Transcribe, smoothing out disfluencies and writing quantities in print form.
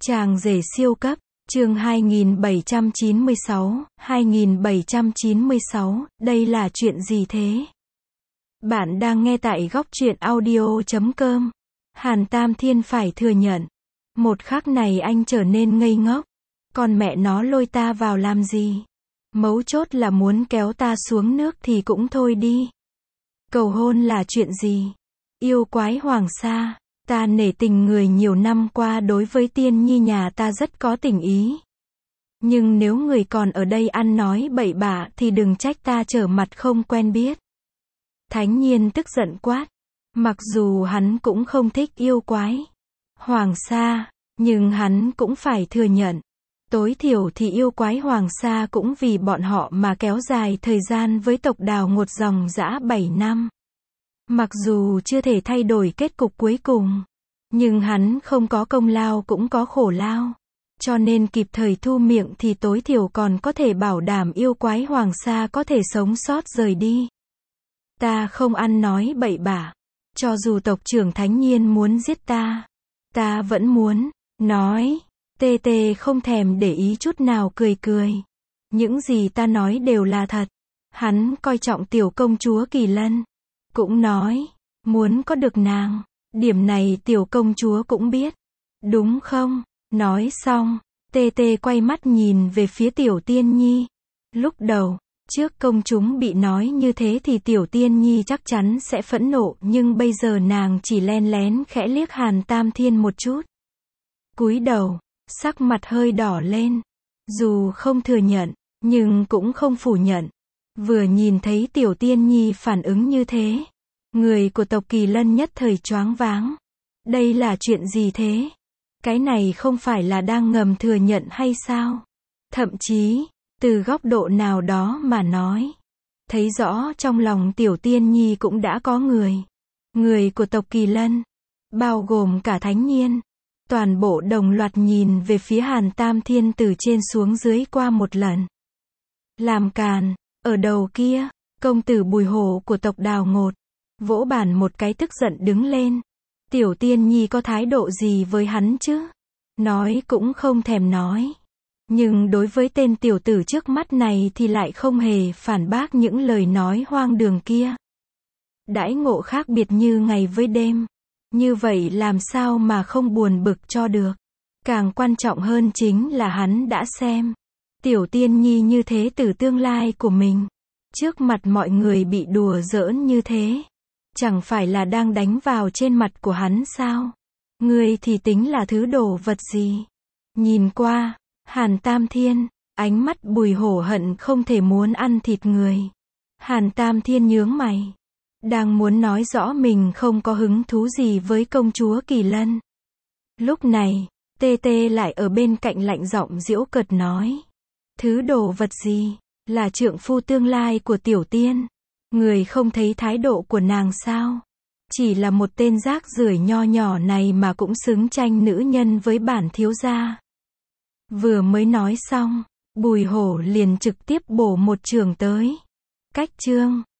Chàng rể siêu cấp, chương 2796, đây là chuyện gì thế? Bạn đang nghe tại góc truyện audio.com. Hàn Tam Thiên phải thừa nhận. Một khắc này anh trở nên ngây ngốc. Còn mẹ nó lôi ta vào làm gì? Mấu chốt là muốn kéo ta xuống nước thì cũng thôi đi. Cầu hôn là chuyện gì? Yêu quái Hoàng Sa. Ta nể tình người nhiều năm qua đối với Tiên Nhi nhà ta rất có tình ý. Nhưng nếu người còn ở đây ăn nói bậy bạ thì đừng trách ta trở mặt không quen biết. Thánh Nhiên tức giận quát. Mặc dù hắn cũng không thích yêu quái Hoàng Sa, nhưng hắn cũng phải thừa nhận. Tối thiểu thì yêu quái Hoàng Sa cũng vì bọn họ mà kéo dài thời gian với tộc Đào Ngột dòng dã 7 năm. Mặc dù chưa thể thay đổi kết cục cuối cùng, nhưng hắn không có công lao cũng có khổ lao. Cho nên kịp thời thu miệng thì tối thiểu còn có thể bảo đảm yêu quái Hoàng Sa có thể sống sót rời đi. Ta không ăn nói bậy bạ. Cho dù tộc trưởng Thánh Nhiên muốn giết ta vẫn muốn. Nói. Tê Tê không thèm để ý chút nào cười cười. Những gì ta nói đều là thật. Hắn coi trọng tiểu công chúa Kỳ Lân. Cũng nói, muốn có được nàng. Điểm này tiểu công chúa cũng biết. Đúng không? Nói xong, Tê Tê quay mắt nhìn về phía tiểu Tiên Nhi. Lúc đầu, trước công chúng bị nói như thế thì tiểu Tiên Nhi chắc chắn sẽ phẫn nộ, nhưng bây giờ nàng chỉ len lén khẽ liếc Hàn Tam Thiên một chút. Cúi đầu, sắc mặt hơi đỏ lên. Dù không thừa nhận, nhưng cũng không phủ nhận. Vừa nhìn thấy tiểu Tiên Nhi phản ứng như thế, người của tộc Kỳ Lân nhất thời choáng váng. Đây là chuyện gì thế? Cái này không phải là đang ngầm thừa nhận hay sao? Thậm chí, từ góc độ nào đó mà nói, thấy rõ trong lòng tiểu Tiên Nhi cũng đã có người. Người của tộc Kỳ Lân, bao gồm cả Thánh Nhiên, toàn bộ đồng loạt nhìn về phía Hàn Tam Thiên từ trên xuống dưới qua một lần. Làm càn, ở đầu kia, công tử Bùi Hổ của tộc Đào Ngột, vỗ bàn một cái tức giận đứng lên. Tiểu Tiên Nhi có thái độ gì với hắn chứ? Nói cũng không thèm nói. Nhưng đối với tên tiểu tử trước mắt này thì lại không hề phản bác những lời nói hoang đường kia. Đãi ngộ khác biệt như ngày với đêm. Như vậy làm sao mà không buồn bực cho được. Càng quan trọng hơn chính là hắn đã xem tiểu Tiên Nhi như thế từ tương lai của mình. Trước mặt mọi người bị đùa giỡn như thế. Chẳng phải là đang đánh vào trên mặt của hắn sao? Ngươi thì tính là thứ đồ vật gì? Nhìn qua, Hàn Tam Thiên, ánh mắt Bùi Hổ hận không thể muốn ăn thịt người. Hàn Tam Thiên nhướng mày. Đang muốn nói rõ mình không có hứng thú gì với công chúa Kỳ Lân. Lúc này, Tê Tê lại ở bên cạnh lạnh giọng giễu cợt nói. Thứ đồ vật gì? Là trượng phu tương lai của tiểu tiên. Người không thấy thái độ của nàng sao? Chỉ là một tên rác rưởi nho nhỏ này mà cũng xứng tranh nữ nhân với bản thiếu gia. Vừa mới nói xong, Bùi Hổ liền trực tiếp bổ một chưởng tới. Cách chương